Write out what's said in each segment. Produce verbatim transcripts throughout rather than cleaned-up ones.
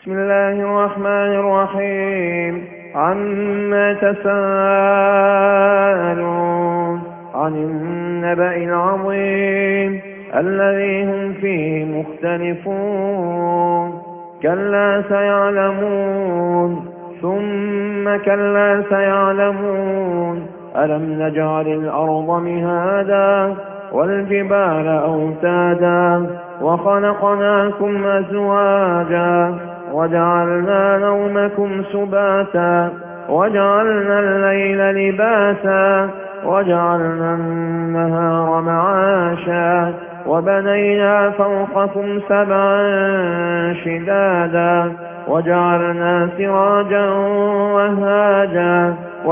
بسم الله الرحمن الرحيم. عما تساءلون؟ عن النبأ العظيم الذي هم فيه مختلفون. كلا سيعلمون ثم كلا سيعلمون. ألم نجعل الأرض مهادا والجبال أوتادا وخلقناكم أزواجا وجعلنا نومكم سباتا وجعلنا الليل لباسا وجعلنا النهار معاشا وبنينا فوقكم سبعا شدادا وجعلنا سراجا وهاجا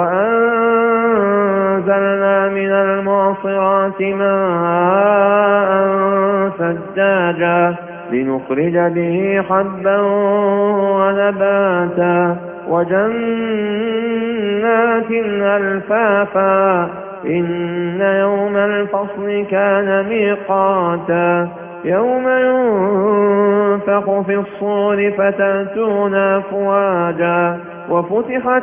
وأنزلنا من المعصرات ماء ثجاجا لنخرج به حبا ونباتا وجنات ألفافا. إن يوم الفصل كان ميقاتا يوم ينفخ في الصور فتأتون أفواجا وفتحت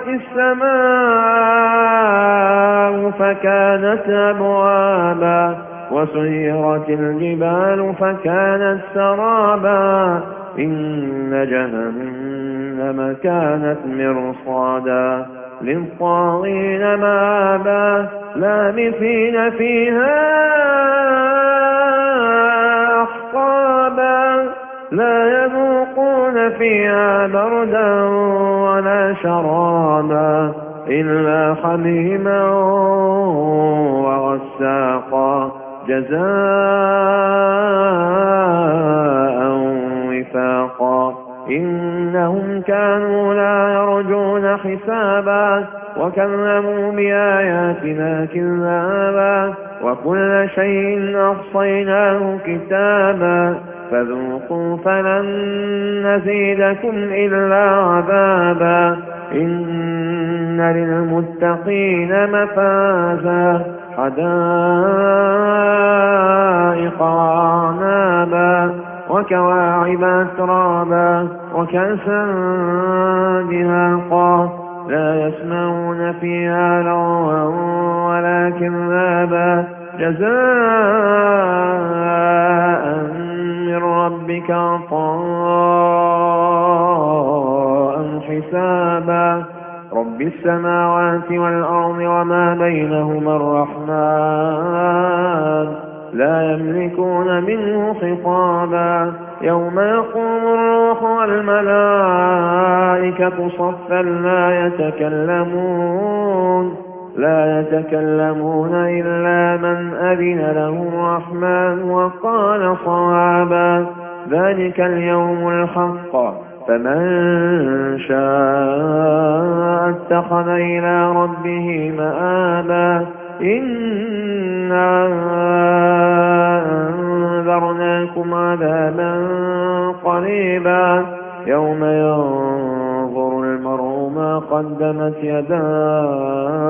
السماء فكانت أبوابا وسيرت الجبال فكانت سرابا. إن جهنم كانت مرصادا للطاغين مآبا لابثين فيها أحقابا لا يذوقون فيها بردا ولا شرابا إلا حميما وغساقا جزاء وفاقا. إنهم كانوا لا يرجون حسابا وكذبوا بآياتنا كذابا وكل شيء أحصيناه كتابا فذوقوا فلن نزيدكم إلا عذابا. إن للمتقين مفازا حدائق وأعنابا وكواعب أترابا وكأسا دهاقا لا يسمعون فيها لغوا ولا كذابا جزاء من ربك عطاء حسابا. رب السماوات والأرض وما بينهما الرحمن لا يملكون منه خطابا. يوم يقوم الروح والملائكة صفا لا يتكلمون لا يتكلمون إلا من أذن له الرحمن وقال صوابا. ذلك اليوم الحق فمن شاء اتخذ إلى ربه مآبا. إنا أنذرناكم عذابا قريبا يوم ينظر المرء ما قدمت يداه